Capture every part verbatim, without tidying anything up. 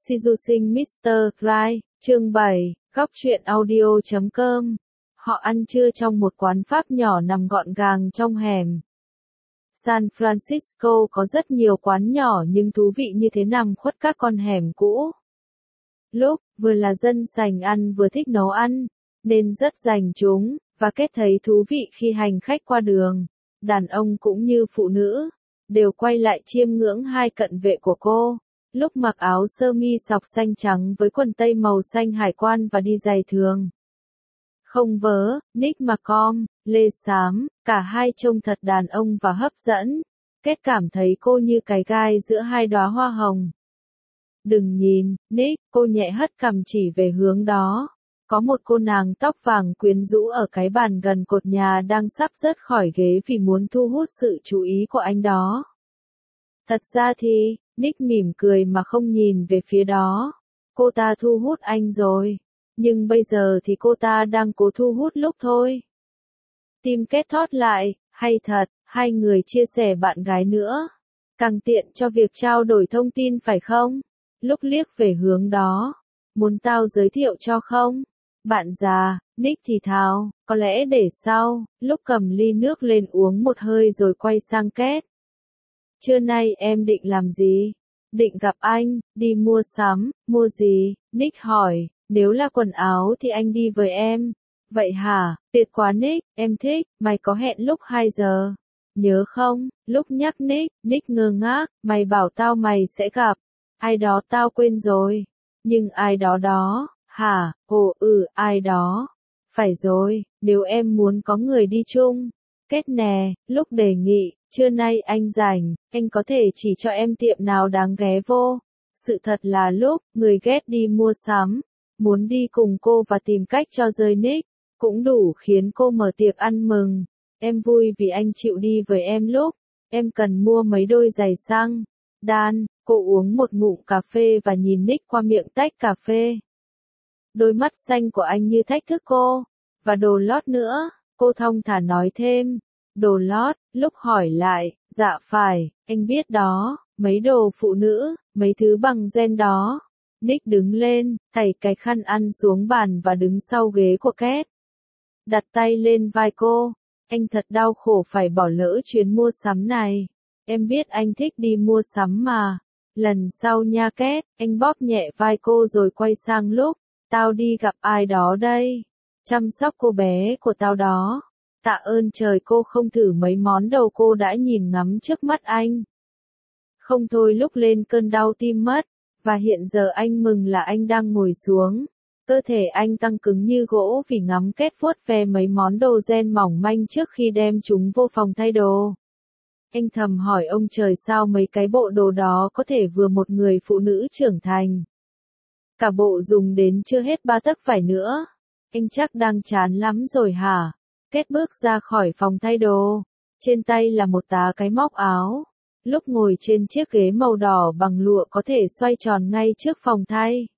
Seducing mít tơ Right, chương bảy, góc truyện audio chấm com. Họ ăn trưa trong một quán Pháp nhỏ nằm gọn gàng trong hẻm. San Francisco có rất nhiều quán nhỏ nhưng thú vị như thế nằm khuất các con hẻm cũ. Lúc vừa là dân sành ăn vừa thích nấu ăn, nên rất dành chúng, và Kết thấy thú vị khi hành khách qua đường, đàn ông cũng như phụ nữ, đều quay lại chiêm ngưỡng hai cận vệ của cô. Lúc mặc áo sơ mi sọc xanh trắng với quần tây màu xanh hải quan và đi giày thường. Không vớ, Nick McComb, lê xám, cả hai trông thật đàn ông và hấp dẫn. Kết cảm thấy cô như cái gai giữa hai đóa hoa hồng. Đừng nhìn, Nick, cô nhẹ hất cằm chỉ về hướng đó. Có một cô nàng tóc vàng quyến rũ ở cái bàn gần cột nhà đang sắp rớt khỏi ghế vì muốn thu hút sự chú ý của anh đó. Thật ra thì, Nick mỉm cười mà không nhìn về phía đó. Cô ta thu hút anh rồi. Nhưng bây giờ thì cô ta đang cố thu hút lúc thôi. Tim Kết thót lại, hay thật, hai người chia sẻ bạn gái nữa. Càng tiện cho việc trao đổi thông tin phải không? Lúc liếc về hướng đó. Muốn tao giới thiệu cho không? Bạn già, Nick thì thào, có lẽ để sau, lúc cầm ly nước lên uống một hơi rồi quay sang Kết. Trưa nay em định làm gì? Định gặp anh, đi mua sắm, mua gì? Nick hỏi, nếu là quần áo thì anh đi với em. Vậy hả, tuyệt quá Nick, em thích, mày có hẹn lúc hai giờ. Nhớ không, lúc nhắc Nick, Nick ngơ ngác, mày bảo tao mày sẽ gặp. Ai đó tao quên rồi. Nhưng ai đó đó, hả, ồ ừ, ai đó. Phải rồi, nếu em muốn có người đi chung. Kết nè, lúc đề nghị, trưa nay anh rảnh, anh có thể chỉ cho em tiệm nào đáng ghé vô. Sự thật là lúc, người ghét đi mua sắm, muốn đi cùng cô và tìm cách cho rơi Nick, cũng đủ khiến cô mở tiệc ăn mừng. Em vui vì anh chịu đi với em lúc, em cần mua mấy đôi giày xăng. Đan, cô uống một ngụm cà phê và nhìn Nick qua miệng tách cà phê. Đôi mắt xanh của anh như thách thức cô, và đồ lót nữa, cô thong thả nói thêm. Đồ lót, lúc hỏi lại, dạ phải, anh biết đó, mấy đồ phụ nữ, mấy thứ bằng gen đó. Nick đứng lên, thảy cái khăn ăn xuống bàn và đứng sau ghế của Kết. Đặt tay lên vai cô, anh thật đau khổ phải bỏ lỡ chuyến mua sắm này. Em biết anh thích đi mua sắm mà. Lần sau nha Kết, anh bóp nhẹ vai cô rồi quay sang lúc, tao đi gặp ai đó đây. Chăm sóc cô bé của tao đó. Tạ ơn trời cô không thử mấy món đầu cô đã nhìn ngắm trước mắt anh. Không thôi lúc lên cơn đau tim mất, và hiện giờ anh mừng là anh đang ngồi xuống. Cơ thể anh căng cứng như gỗ vì ngắm Kết vuốt ve mấy món đồ gen mỏng manh trước khi đem chúng vô phòng thay đồ. Anh thầm hỏi ông trời sao mấy cái bộ đồ đó có thể vừa một người phụ nữ trưởng thành. Cả bộ dùng đến chưa hết ba tấc vải nữa. Anh chắc đang chán lắm rồi hả? Kết bước ra khỏi phòng thay đồ. Trên tay là một tá cái móc áo. Lúc ngồi trên chiếc ghế màu đỏ bằng lụa có thể xoay tròn ngay trước phòng thay.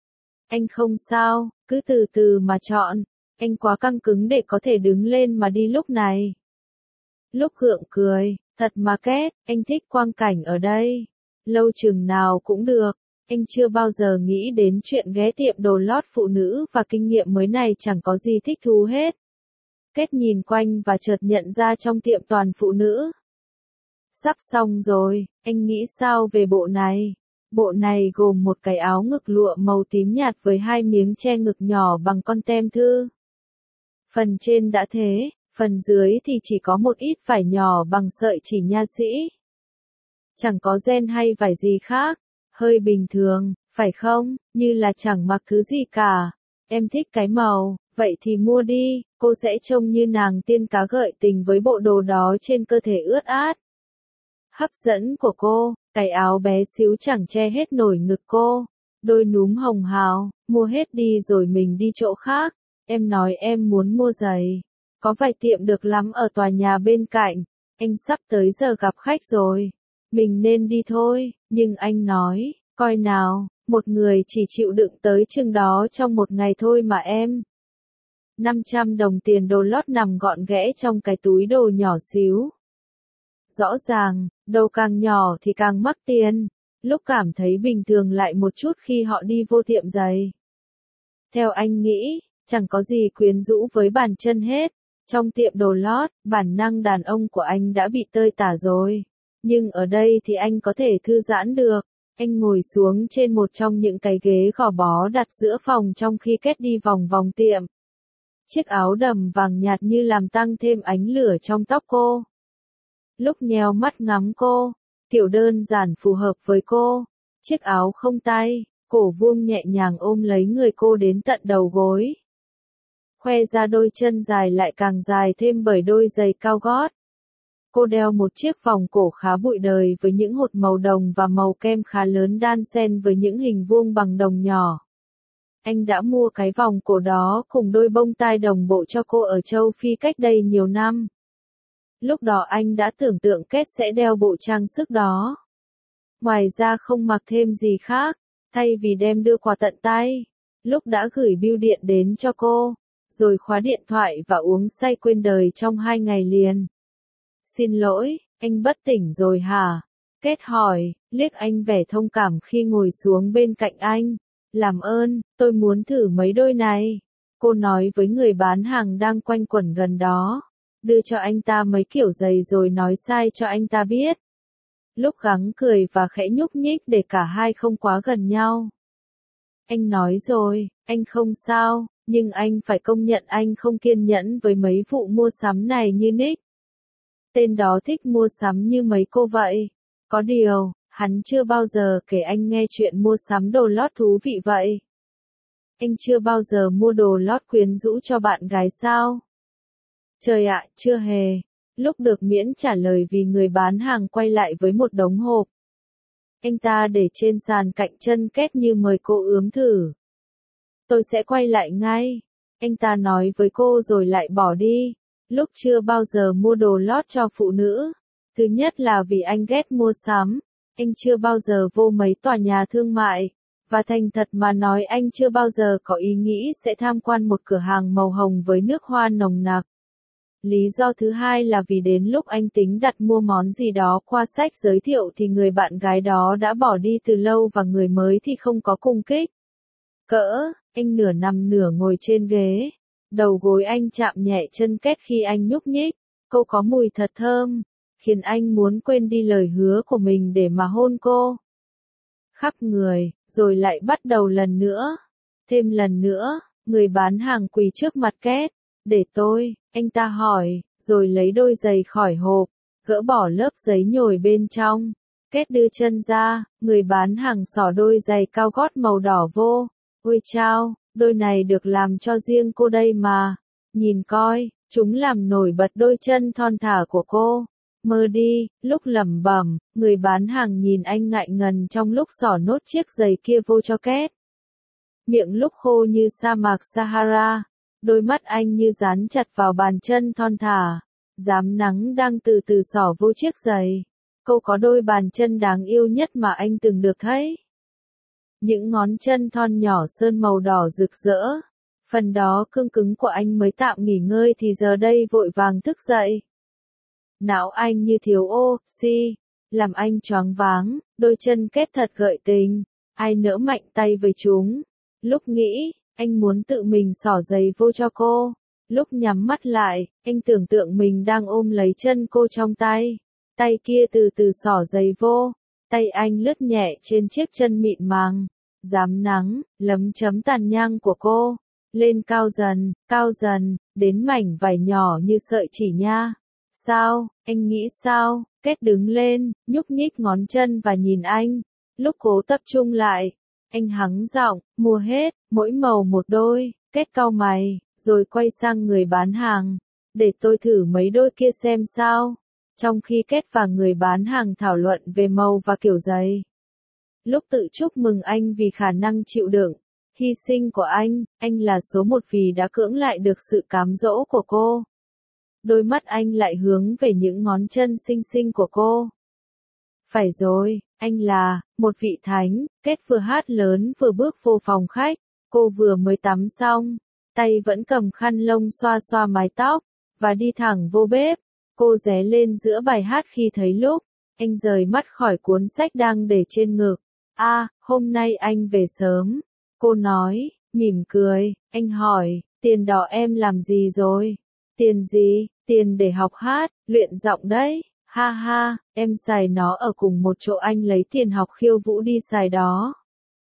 Anh không sao, cứ từ từ mà chọn. Anh quá căng cứng để có thể đứng lên mà đi lúc này. Lúc gượng cười, thật mà Kết, anh thích quang cảnh ở đây. Lâu chừng nào cũng được. Anh chưa bao giờ nghĩ đến chuyện ghé tiệm đồ lót phụ nữ và kinh nghiệm mới này chẳng có gì thích thú hết. Kết nhìn quanh và chợt nhận ra trong tiệm toàn phụ nữ. Sắp xong rồi, anh nghĩ sao về bộ này? Bộ này gồm một cái áo ngực lụa màu tím nhạt với hai miếng che ngực nhỏ bằng con tem thư. Phần trên đã thế, phần dưới thì chỉ có một ít vải nhỏ bằng sợi chỉ nha sĩ. Chẳng có gen hay vải gì khác, hơi bình thường, phải không, như là chẳng mặc thứ gì cả. Em thích cái màu, vậy thì mua đi, cô sẽ trông như nàng tiên cá gợi tình với bộ đồ đó trên cơ thể ướt át. Hấp dẫn của cô, cái áo bé xíu chẳng che hết nổi ngực cô, đôi núm hồng hào, mua hết đi rồi mình đi chỗ khác. Em nói em muốn mua giày. Có vài tiệm được lắm ở tòa nhà bên cạnh, anh sắp tới giờ gặp khách rồi. Mình nên đi thôi, nhưng anh nói, coi nào, một người chỉ chịu đựng tới chừng đó trong một ngày thôi mà em. năm trăm đồng tiền đồ lót nằm gọn ghẽ trong cái túi đồ nhỏ xíu. Rõ ràng, đồ càng nhỏ thì càng mắc tiền. lúc cảm thấy bình thường lại một chút khi họ đi vô tiệm giày. Theo anh nghĩ, chẳng có gì quyến rũ với bàn chân hết. Trong tiệm đồ lót, bản năng đàn ông của anh đã bị tơi tả rồi. Nhưng ở đây thì anh có thể thư giãn được. Anh ngồi xuống trên một trong những cái ghế gò bó đặt giữa phòng trong khi Kết đi vòng vòng tiệm. Chiếc áo đầm vàng nhạt như làm tăng thêm ánh lửa trong tóc cô. Lúc nheo mắt ngắm cô, kiểu đơn giản phù hợp với cô. Chiếc áo không tay, cổ vuông nhẹ nhàng ôm lấy người cô đến tận đầu gối. Khoe ra đôi chân dài lại càng dài thêm bởi đôi giày cao gót. Cô đeo một chiếc vòng cổ khá bụi đời với những hột màu đồng và màu kem khá lớn đan xen với những hình vuông bằng đồng nhỏ. Anh đã mua cái vòng cổ đó cùng đôi bông tai đồng bộ cho cô ở châu Phi cách đây nhiều năm. Lúc đó anh đã tưởng tượng Kết sẽ đeo bộ trang sức đó. Ngoài ra không mặc thêm gì khác, thay vì đem đưa quà tận tay. Lúc đã gửi bưu điện đến cho cô, rồi khóa điện thoại và uống say quên đời trong hai ngày liền. Xin lỗi, anh bất tỉnh rồi hả? Kết hỏi, liếc anh vẻ thông cảm khi ngồi xuống bên cạnh anh. Làm ơn, tôi muốn thử mấy đôi này. Cô nói với người bán hàng đang quanh quẩn gần đó. Đưa cho anh ta mấy kiểu giày rồi nói sai cho anh ta biết. Lúc gắng cười và khẽ nhúc nhích để cả hai không quá gần nhau. Anh nói rồi, anh không sao, nhưng anh phải công nhận anh không kiên nhẫn với mấy vụ mua sắm này như Nick. Tên đó thích mua sắm như mấy cô vậy. Có điều, hắn chưa bao giờ kể anh nghe chuyện mua sắm đồ lót thú vị vậy. Anh chưa bao giờ mua đồ lót quyến rũ cho bạn gái sao? Trời ạ, chưa hề. Lúc được miễn trả lời vì người bán hàng quay lại với một đống hộp. Anh ta để trên sàn cạnh chân Kết như mời cô ướm thử. Tôi sẽ quay lại ngay. Anh ta nói với cô rồi lại bỏ đi. Lúc chưa bao giờ mua đồ lót cho phụ nữ. Thứ nhất là vì anh ghét mua sắm. Anh chưa bao giờ vô mấy tòa nhà thương mại. Và thành thật mà nói anh chưa bao giờ có ý nghĩ sẽ tham quan một cửa hàng màu hồng với nước hoa nồng nặc. Lý do thứ hai là vì đến lúc anh tính đặt mua món gì đó qua sách giới thiệu thì người bạn gái đó đã bỏ đi từ lâu và người mới thì không có cung kích. Cỡ, anh nửa nằm nửa ngồi trên ghế. Đầu gối anh chạm nhẹ chân Kết khi anh nhúc nhích. Cô có mùi thật thơm, khiến anh muốn quên đi lời hứa của mình để mà hôn cô. Khắp người, rồi lại bắt đầu lần nữa. Thêm lần nữa, người bán hàng quỳ trước mặt Kết. Để tôi, anh ta hỏi, rồi lấy đôi giày khỏi hộp, gỡ bỏ lớp giấy nhồi bên trong. Kết đưa chân ra, người bán hàng xỏ đôi giày cao gót màu đỏ vô. Ôi chao, đôi này được làm cho riêng cô đây mà. Nhìn coi, chúng làm nổi bật đôi chân thon thả của cô. Mơ đi, lúc lẩm bẩm, người bán hàng nhìn anh ngại ngần trong lúc xỏ nốt chiếc giày kia vô cho Kết. Miệng lúc khô như sa mạc Sahara. Đôi mắt anh như dán chặt vào bàn chân thon thả. Dám nắng đang từ từ xỏ vô chiếc giày. Cô có đôi bàn chân đáng yêu nhất mà anh từng được thấy. Những ngón chân thon nhỏ sơn màu đỏ rực rỡ. Phần đó cương cứng của anh mới tạm nghỉ ngơi thì giờ đây vội vàng thức dậy. Não anh như thiếu oxy, làm anh choáng váng, đôi chân Kết thật gợi tình. Ai nỡ mạnh tay với chúng. Lúc nghĩ, anh muốn tự mình xỏ giày vô cho cô. Lúc nhắm mắt lại, anh tưởng tượng mình đang ôm lấy chân cô trong tay. Tay kia từ từ xỏ giày vô. Tay anh lướt nhẹ trên chiếc chân mịn màng. Dám nắng, lấm chấm tàn nhang của cô. Lên cao dần, cao dần, đến mảnh vải nhỏ như sợi chỉ nha. Sao, anh nghĩ sao? Kết đứng lên, nhúc nhích ngón chân và nhìn anh. Lúc cố tập trung lại, anh hắng giọng, mua hết, mỗi màu một đôi. Kết cau mày, rồi quay sang người bán hàng. Để tôi thử mấy đôi kia xem sao. Trong khi Kết và người bán hàng thảo luận về màu và kiểu giày. Lúc tự chúc mừng anh vì khả năng chịu đựng, hy sinh của anh, anh là số một vì đã cưỡng lại được sự cám dỗ của cô. Đôi mắt anh lại hướng về những ngón chân xinh xinh của cô. Phải rồi, anh là một vị thánh. Kết vừa hát lớn vừa bước vô phòng khách. Cô vừa mới tắm xong, tay vẫn cầm khăn lông xoa xoa mái tóc, và đi thẳng vô bếp. Cô ré lên giữa bài hát khi thấy lúc Anh rời mắt khỏi cuốn sách đang để trên ngực. À, hôm nay anh về sớm. Cô nói, mỉm cười. Anh hỏi, tiền đó em làm gì rồi? Tiền gì? Tiền để học hát, luyện giọng đấy. Ha ha, em xài nó ở cùng một chỗ, anh lấy tiền học khiêu vũ đi xài đó.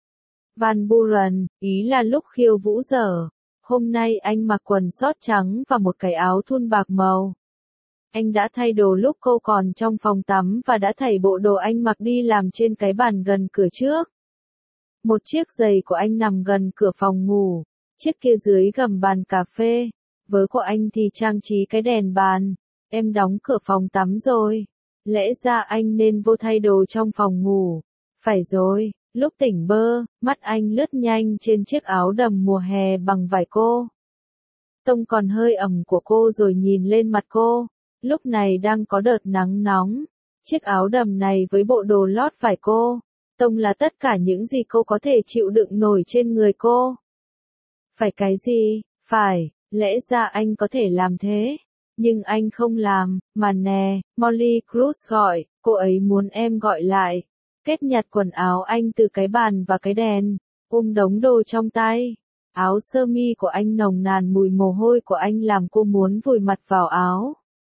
Van Buren, ý là lúc khiêu vũ dở. Hôm nay anh mặc quần short trắng và một cái áo thun bạc màu. Anh đã thay đồ lúc cô còn trong phòng tắm và đã thảy bộ đồ anh mặc đi làm trên cái bàn gần cửa trước. Một chiếc giày của anh nằm gần cửa phòng ngủ, chiếc kia dưới gầm bàn cà phê. Vớ của anh thì trang trí cái đèn bàn. Em đóng cửa phòng tắm rồi. Lẽ ra anh nên vô thay đồ trong phòng ngủ. Phải rồi, lúc tỉnh bơ, mắt anh lướt nhanh trên chiếc áo đầm mùa hè bằng vải cô. Tông còn hơi ẩm của cô rồi nhìn lên mặt cô. Lúc này đang có đợt nắng nóng. Chiếc áo đầm này với bộ đồ lót vải cô. Tông là tất cả những gì cô có thể chịu đựng nổi trên người cô. Phải cái gì? Phải, lẽ ra anh có thể làm thế. Nhưng anh không làm, mà nè, Molly Cruz gọi, cô ấy muốn em gọi lại. Kết nhặt quần áo anh từ cái bàn và cái đèn, ôm đống đồ trong tay. Áo sơ mi của anh nồng nàn mùi mồ hôi của anh làm cô muốn vùi mặt vào áo.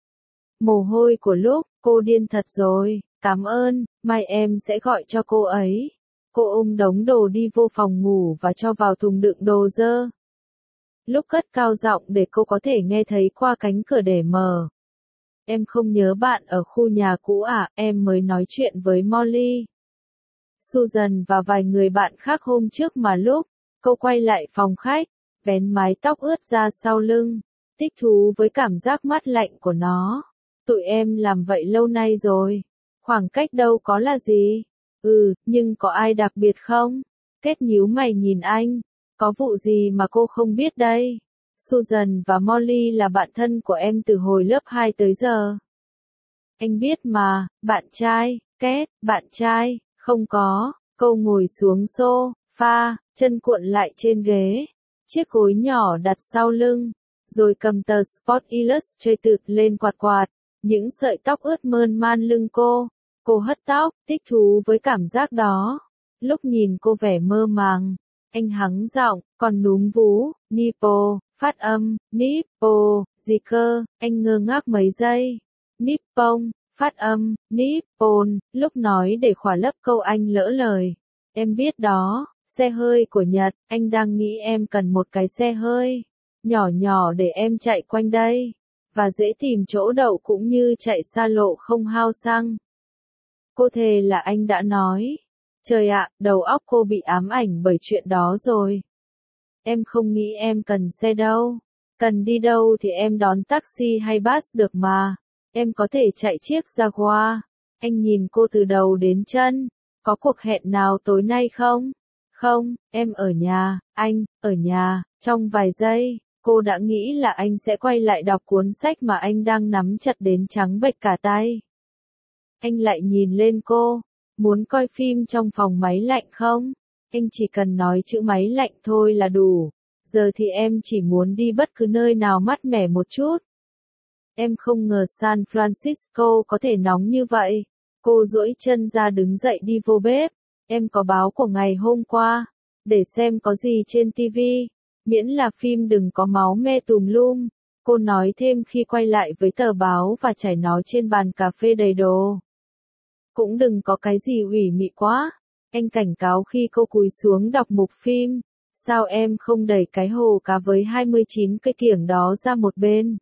Mồ hôi của lúc, cô điên thật rồi, cảm ơn, mai em sẽ gọi cho cô ấy. Cô ôm đống đồ đi vô phòng ngủ và cho vào thùng đựng đồ dơ. Lúc cất cao giọng để cô có thể nghe thấy qua cánh cửa để mở. Em không nhớ bạn ở khu nhà cũ à, em mới nói chuyện với Molly, Susan và vài người bạn khác hôm trước mà lúc cô quay lại phòng khách, vén mái tóc ướt ra sau lưng, thích thú với cảm giác mát lạnh của nó. Tụi em làm vậy lâu nay rồi. Khoảng cách đâu có là gì. Ừ, nhưng có ai đặc biệt không? Kết nhíu mày nhìn anh. Có vụ gì mà cô không biết đây? Susan và Molly là bạn thân của em từ hồi lớp hai tới giờ. Anh biết mà, bạn trai, Kết, bạn trai, không có. Cô ngồi xuống sofa, chân cuộn lại trên ghế, chiếc gối nhỏ đặt sau lưng, rồi cầm tờ Sport Illustrated lên quạt quạt, những sợi tóc ướt mơn man lưng cô. Cô hất tóc, thích thú với cảm giác đó. Lúc nhìn cô vẻ mơ màng, anh hắng giọng, còn núm vú, nipple, phát âm, nipple, gì cơ, anh ngơ ngác mấy giây. Nippon, phát âm, nippon, lúc nói để khỏa lấp câu anh lỡ lời. Em biết đó, xe hơi của Nhật, anh đang nghĩ em cần một cái xe hơi nhỏ nhỏ để em chạy quanh đây, và dễ tìm chỗ đậu cũng như chạy xa lộ không hao xăng. Cô thề là anh đã nói. Trời ạ, đầu óc cô bị ám ảnh bởi chuyện đó rồi. Em không nghĩ em cần xe đâu. Cần đi đâu thì em đón taxi hay bus được mà. Em có thể chạy chiếc Jaguar. Anh nhìn cô từ đầu đến chân. Có cuộc hẹn nào tối nay không? Không, em ở nhà, anh, ở nhà. Trong vài giây, cô đã nghĩ là anh sẽ quay lại đọc cuốn sách mà anh đang nắm chặt đến trắng bệch cả tay. Anh lại nhìn lên cô. Muốn coi phim trong phòng máy lạnh không? Anh chỉ cần nói chữ máy lạnh thôi là đủ. Giờ thì em chỉ muốn đi bất cứ nơi nào mát mẻ một chút. Em không ngờ San Francisco có thể nóng như vậy. Cô duỗi chân ra đứng dậy đi vô bếp. Em có báo của ngày hôm qua. Để xem có gì trên ti vi. Miễn là phim đừng có máu me tùm lum. Cô nói thêm khi quay lại với tờ báo và trải nó trên bàn cà phê đầy đồ. Cũng đừng có cái gì ủy mị quá. Anh cảnh cáo khi cô cúi xuống đọc mục phim. Sao em không đẩy cái hồ cá với hai mươi chín cây kiểng đó ra một bên?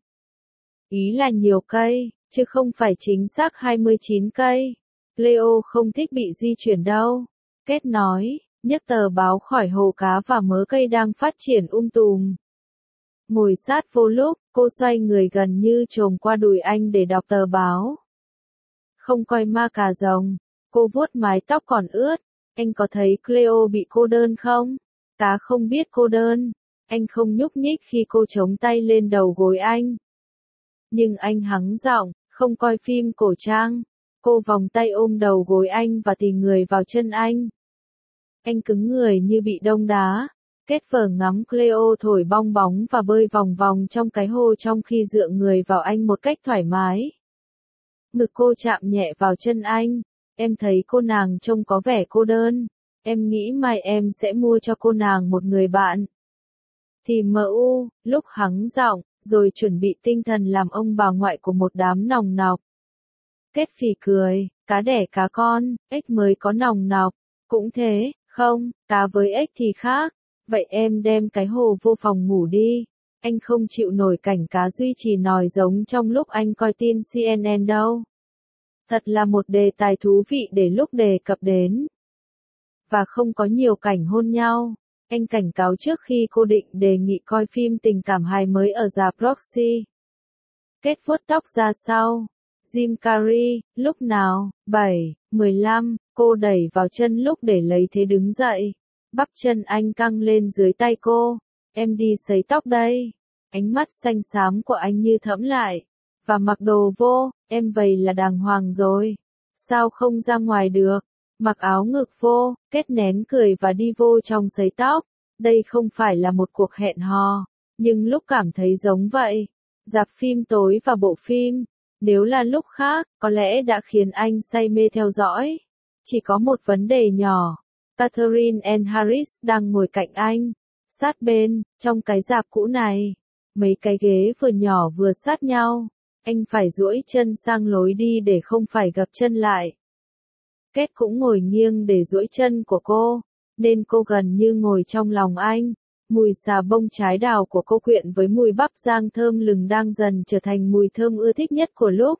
Ý là nhiều cây, chứ không phải chính xác hai mươi chín cây. Leo không thích bị di chuyển đâu. Kết nói, nhấc tờ báo khỏi hồ cá và mớ cây đang phát triển um tùm. Ngồi sát vô lúc, cô xoay người gần như chồm qua đùi anh để đọc tờ báo. Không coi ma cà rồng. Cô vuốt mái tóc còn ướt. Anh có thấy Cleo bị cô đơn không? Cá không biết cô đơn. Anh không nhúc nhích khi cô chống tay lên đầu gối anh. Nhưng anh hắng giọng, không coi phim cổ trang. Cô vòng tay ôm đầu gối anh và tì người vào chân anh. Anh cứng người như bị đông đá. Kết vờ ngắm Cleo thổi bong bóng và bơi vòng vòng trong cái hồ trong khi dựa người vào anh một cách thoải mái. Ngực cô chạm nhẹ vào chân anh. Em thấy cô nàng trông có vẻ cô đơn. Em nghĩ mai em sẽ mua cho cô nàng một người bạn. Thì em u, lúc hắng giọng, rồi chuẩn bị tinh thần làm ông bà ngoại của một đám nòng nọc. Kết phì cười, cá đẻ cá con, ếch mới có nòng nọc. Cũng thế, không, cá với ếch thì khác. Vậy em đem cái hồ vô phòng ngủ đi. Anh không chịu nổi cảnh cá duy trì nòi giống trong lúc anh coi tin xê en en đâu. Thật là một đề tài thú vị để lúc đề cập đến. Và không có nhiều cảnh hôn nhau. Anh cảnh cáo trước khi cô định đề nghị coi phim tình cảm hài mới ở rạp Roxy. Kết vuốt tóc ra sau. Jim Carrey, lúc nào, bảy, mười lăm, cô đẩy vào chân lúc để lấy thế đứng dậy. Bắp chân anh căng lên dưới tay cô. Em đi sấy tóc đây. Ánh mắt xanh xám của anh như thẫm lại. Và mặc đồ vô, em vậy là đàng hoàng rồi. Sao không ra ngoài được? Mặc áo ngực vô, kết nén cười và đi vô trong sấy tóc. Đây không phải là một cuộc hẹn hò, nhưng lúc cảm thấy giống vậy. Rạp phim tối và bộ phim, nếu là lúc khác, có lẽ đã khiến anh say mê theo dõi. Chỉ có một vấn đề nhỏ. Catherine Ann Harris đang ngồi cạnh anh, sát bên, trong cái rạp cũ này. Mấy cái ghế vừa nhỏ vừa sát nhau. Anh phải duỗi chân sang lối đi để không phải gập chân lại. Kết cũng ngồi nghiêng để duỗi chân của cô, nên cô gần như ngồi trong lòng anh. Mùi xà bông trái đào của cô quyện với mùi bắp rang thơm lừng đang dần trở thành mùi thơm ưa thích nhất của lúc.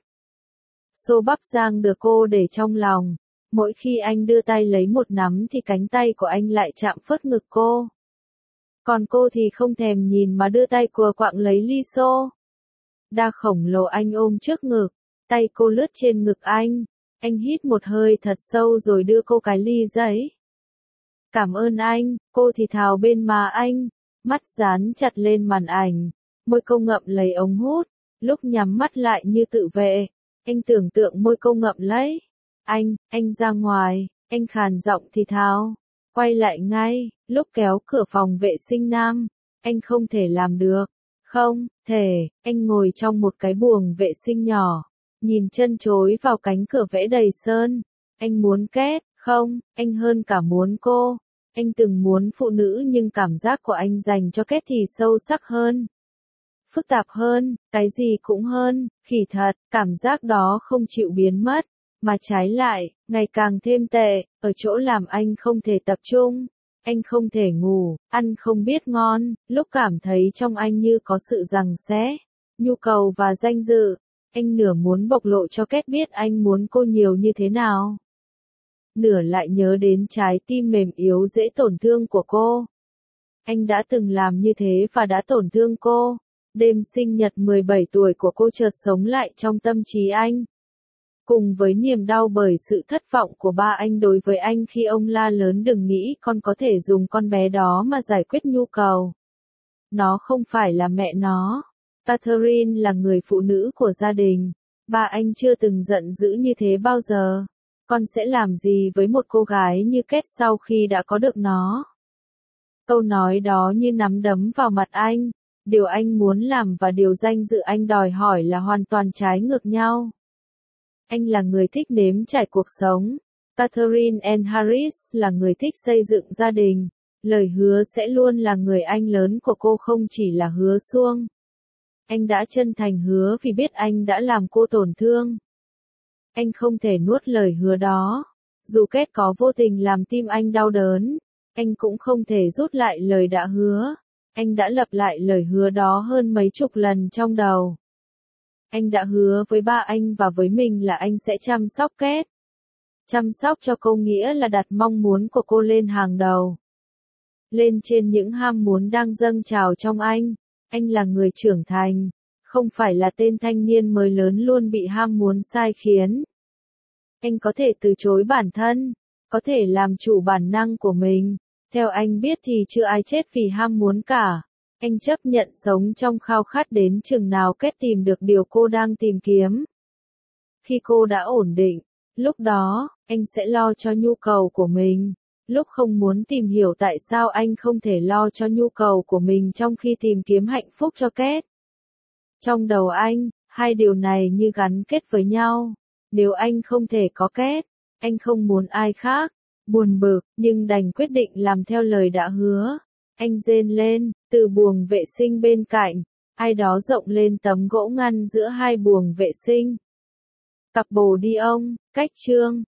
Xô bắp rang được cô để trong lòng. Mỗi khi anh đưa tay lấy một nắm thì cánh tay của anh lại chạm phớt ngực cô. Còn cô thì không thèm nhìn mà đưa tay cùa quạng lấy ly xô. Đa khổng lồ anh ôm trước ngực, tay cô lướt trên ngực anh. Anh hít một hơi thật sâu rồi đưa cô cái ly giấy. Cảm ơn anh, cô thì thào bên má anh, mắt dán chặt lên màn ảnh, môi cô ngậm lấy ống hút, lúc nhắm mắt lại như tự vệ. Anh tưởng tượng môi cô ngậm lấy. Anh, anh ra ngoài, anh khàn giọng thì thào. Quay lại ngay, lúc kéo cửa phòng vệ sinh nam, anh không thể làm được. Không, thể, anh ngồi trong một cái buồng vệ sinh nhỏ, nhìn chân chối vào cánh cửa vẽ đầy sơn. Anh muốn kết, không, anh hơn cả muốn cô. Anh từng muốn phụ nữ nhưng cảm giác của anh dành cho kết thì sâu sắc hơn. Phức tạp hơn, cái gì cũng hơn, khỉ thật, cảm giác đó không chịu biến mất, mà trái lại, ngày càng thêm tệ, ở chỗ làm anh không thể tập trung. Anh không thể ngủ, ăn không biết ngon, lúc cảm thấy trong anh như có sự giằng xé, nhu cầu và danh dự. Anh nửa muốn bộc lộ cho Kết biết anh muốn cô nhiều như thế nào. Nửa lại nhớ đến trái tim mềm yếu dễ tổn thương của cô. Anh đã từng làm như thế và đã tổn thương cô. Đêm sinh nhật mười bảy tuổi của cô chợt sống lại trong tâm trí anh. Cùng với niềm đau bởi sự thất vọng của ba anh đối với anh khi ông la lớn đừng nghĩ con có thể dùng con bé đó mà giải quyết nhu cầu. Nó không phải là mẹ nó. Catherine là người phụ nữ của gia đình. Ba anh chưa từng giận dữ như thế bao giờ. Con sẽ làm gì với một cô gái như Kết sau khi đã có được nó? Câu nói đó như nắm đấm vào mặt anh. Điều anh muốn làm và điều danh dự anh đòi hỏi là hoàn toàn trái ngược nhau. Anh là người thích nếm trải cuộc sống. Catherine Ann Harris là người thích xây dựng gia đình. Lời hứa sẽ luôn là người anh lớn của cô không chỉ là hứa suông. Anh đã chân thành hứa vì biết anh đã làm cô tổn thương. Anh không thể nuốt lời hứa đó. Dù Kết có vô tình làm tim anh đau đớn, anh cũng không thể rút lại lời đã hứa. Anh đã lặp lại lời hứa đó hơn mấy chục lần trong đầu. Anh đã hứa với ba anh và với mình là anh sẽ chăm sóc Kết. Chăm sóc cho cô nghĩa là đặt mong muốn của cô lên hàng đầu. Lên trên những ham muốn đang dâng trào trong anh. Anh là người trưởng thành, không phải là tên thanh niên mới lớn luôn bị ham muốn sai khiến. Anh có thể từ chối bản thân, có thể làm chủ bản năng của mình. Theo anh biết thì chưa ai chết vì ham muốn cả. Anh chấp nhận sống trong khao khát đến chừng nào Kết tìm được điều cô đang tìm kiếm. Khi cô đã ổn định, lúc đó, anh sẽ lo cho nhu cầu của mình. Lúc không muốn tìm hiểu tại sao anh không thể lo cho nhu cầu của mình trong khi tìm kiếm hạnh phúc cho Kết. Trong đầu anh, hai điều này như gắn kết với nhau. Nếu anh không thể có két, anh không muốn ai khác. Buồn bực, nhưng đành quyết định làm theo lời đã hứa. Anh rên lên, từ buồng vệ sinh bên cạnh, ai đó rộng lên tấm gỗ ngăn giữa hai buồng vệ sinh. Cặp bồ đi ông, cách chương.